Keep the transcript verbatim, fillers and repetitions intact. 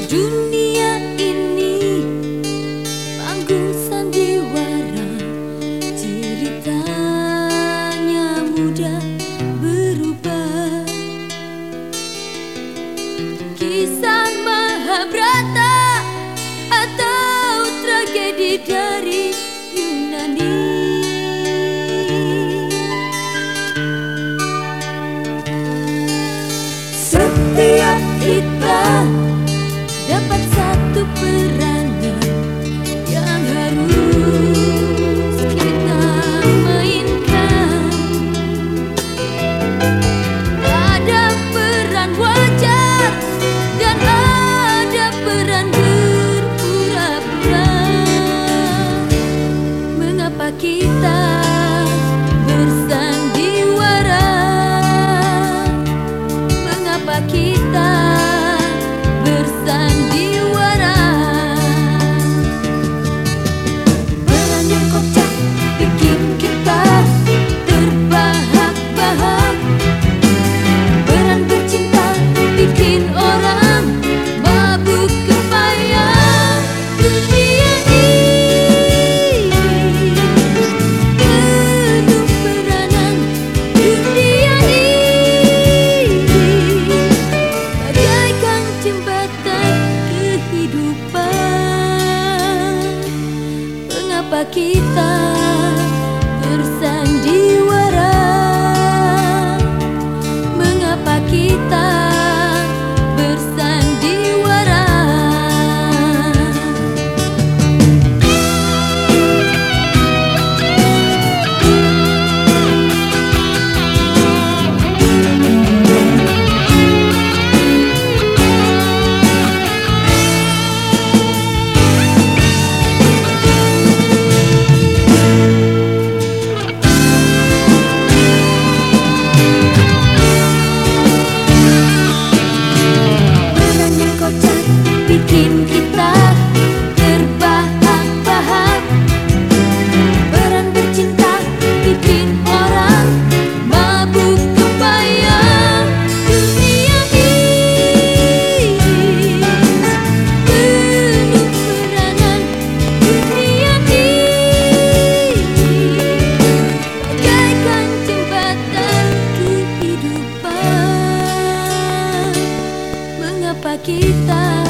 Dunia ini panggung sandiwara, ceritanya mudah berubah. Kisah Mahabharata atau tragedi dari Yunani. Setiap kita dapat satu peranan yang harus kita mainkan. Ada peran wajar dan ada peran berpura-pura. Mengapa kita bersandiwara? Mengapa kita bersandiwara? Peran yang kocak bikin kita terbahak-bahak. Peran bercinta bikin orang mabuk kepayang. Dunia ini penuh peranan. Dunia ini bagaikan jembatan kehidupan. Mengapa kita bersandiwara? Mengapa kita bersandiwara? Peran yang kocak bikin kita terbahak-bahak. Peran bercinta bikin orang mabuk kepayang. Dunia ini penuh peranan. Dunia ini bagaikan jembatan kehidupan. Mengapa kita